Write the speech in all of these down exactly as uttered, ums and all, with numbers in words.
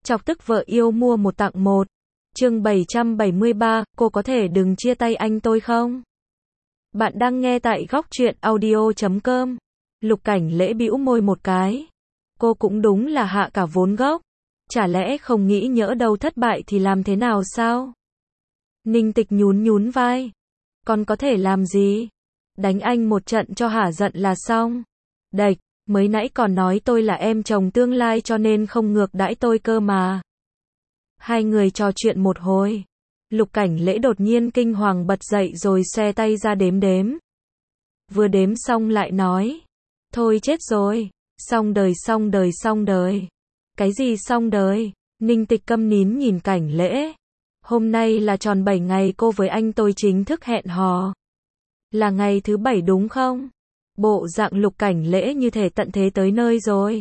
Chọc tức vợ yêu mua một tặng một. Chương bảy trăm bảy mươi ba, cô có thể đừng chia tay anh tôi không? Bạn đang nghe tại góc truyện audio chấm com. Lục Cảnh Lễ bĩu môi một cái. Cô cũng đúng là hạ cả vốn gốc. Chả lẽ không nghĩ nhỡ đâu thất bại thì làm thế nào sao? Ninh Tịch nhún nhún vai. Còn có thể làm gì? Đánh anh một trận cho hả giận là xong. Đệch, mới nãy còn nói tôi là em chồng tương lai cho nên không ngược đãi tôi cơ mà. Hai người trò chuyện một hồi. Lục Cảnh Lễ đột nhiên kinh hoàng bật dậy rồi xoe tay ra đếm đếm. Vừa đếm xong lại nói. Thôi chết rồi. Xong đời xong đời xong đời. Cái gì xong đời? Ninh Tịch câm nín nhìn Cảnh Lễ. Hôm nay là tròn bảy ngày cô với anh tôi chính thức hẹn hò. Là ngày thứ bảy đúng không? Bộ dạng Lục Cảnh Lễ như thể tận thế tới nơi rồi.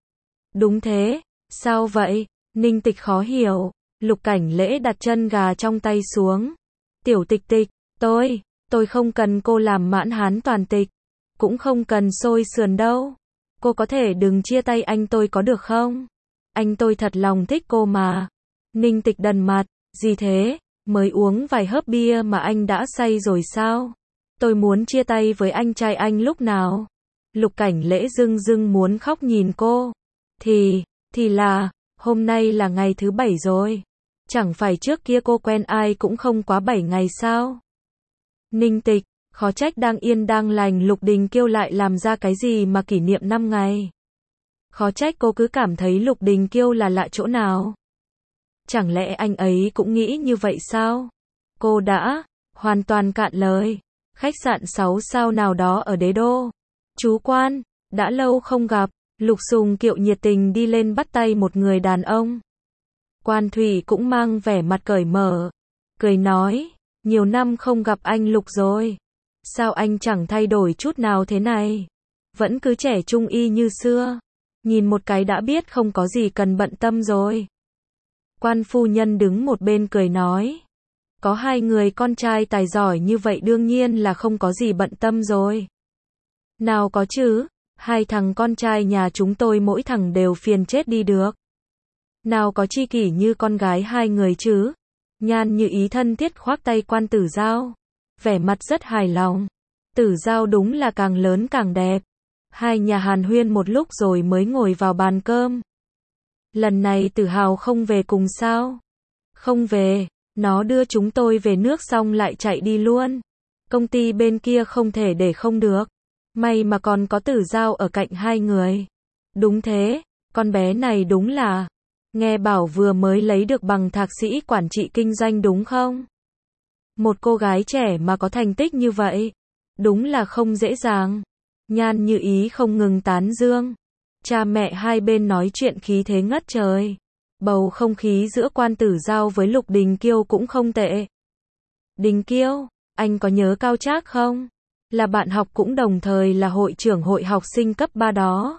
Đúng thế. Sao vậy? Ninh Tịch khó hiểu. Lục Cảnh Lễ đặt chân gà trong tay xuống. Tiểu Tịch Tịch, tôi, tôi không cần cô làm mãn hán toàn tịch. Cũng không cần xôi sườn đâu. Cô có thể đừng chia tay anh tôi có được không? Anh tôi thật lòng thích cô mà. Ninh Tịch đần mặt. Gì thế? Mới uống vài hớp bia mà anh đã say rồi sao? Tôi muốn chia tay với anh trai anh lúc nào? Lục Cảnh Lễ dưng dưng muốn khóc nhìn cô. Thì, thì là, hôm nay là ngày thứ bảy rồi. Chẳng phải trước kia cô quen ai cũng không quá bảy ngày sao? Ninh Tịch, khó trách đang yên đang lành Lục Đình Kiêu lại làm ra cái gì mà kỷ niệm năm ngày. Khó trách cô cứ cảm thấy Lục Đình Kiêu là lạ chỗ nào. Chẳng lẽ anh ấy cũng nghĩ như vậy sao? Cô đã hoàn toàn cạn lời. Khách sạn sáu sao nào đó ở Đế Đô. Chú quan, đã lâu không gặp. Lục Sùng Kiệu nhiệt tình đi lên bắt tay một người đàn ông. Quan Thủy cũng mang vẻ mặt cởi mở. Cười nói, nhiều năm không gặp anh Lục rồi. Sao anh chẳng thay đổi chút nào thế này? Vẫn cứ trẻ trung y như xưa. Nhìn một cái đã biết không có gì cần bận tâm rồi. Quan phu nhân đứng một bên cười nói. Có hai người con trai tài giỏi như vậy đương nhiên là không có gì bận tâm rồi. Nào có chứ, hai thằng con trai nhà chúng tôi mỗi thằng đều phiền chết đi được. Nào có chi kỷ như con gái hai người chứ. Nhan Như Ý thân thiết khoác tay Quan Tử Giao. Vẻ mặt rất hài lòng. Tử Giao đúng là càng lớn càng đẹp. Hai nhà hàn huyên một lúc rồi mới ngồi vào bàn cơm. Lần này Tử Hào không về cùng sao? Không về, nó đưa chúng tôi về nước xong lại chạy đi luôn. Công ty bên kia không thể để không được. May mà còn có Tử Giao ở cạnh hai người. Đúng thế, con bé này đúng là. Nghe bảo vừa mới lấy được bằng thạc sĩ quản trị kinh doanh đúng không? Một cô gái trẻ mà có thành tích như vậy. Đúng là không dễ dàng. Nhan Như Ý không ngừng tán dương. Cha mẹ hai bên nói chuyện khí thế ngất trời. Bầu không khí giữa Quan Tử Giao với Lục Đình Kiêu cũng không tệ. Đình Kiêu, anh có nhớ Cao Trác không? Là bạn học cũng đồng thời là hội trưởng hội học sinh cấp ba đó.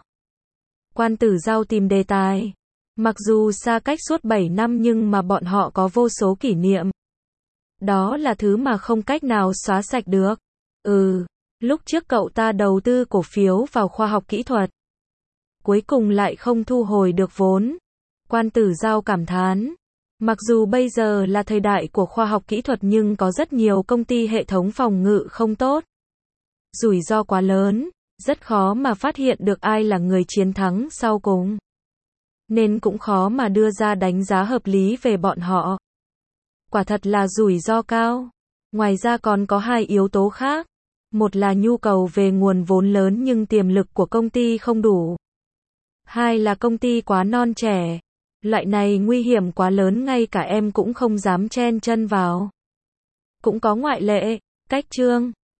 Quan Tử Giao tìm đề tài. Mặc dù xa cách suốt bảy năm nhưng mà bọn họ có vô số kỷ niệm. Đó là thứ mà không cách nào xóa sạch được. Ừ, lúc trước cậu ta đầu tư cổ phiếu vào khoa học kỹ thuật. Cuối cùng lại không thu hồi được vốn. Quan Tử Giao cảm thán. Mặc dù bây giờ là thời đại của khoa học kỹ thuật nhưng có rất nhiều công ty hệ thống phòng ngự không tốt. Rủi ro quá lớn, rất khó mà phát hiện được ai là người chiến thắng sau cùng. Nên cũng khó mà đưa ra đánh giá hợp lý về bọn họ. Quả thật là rủi ro cao. Ngoài ra còn có hai yếu tố khác. Một là nhu cầu về nguồn vốn lớn nhưng tiềm lực của công ty không đủ. Hai là công ty quá non trẻ. Loại này nguy hiểm quá lớn ngay cả em cũng không dám chen chân vào. Cũng có ngoại lệ. Cách Trương,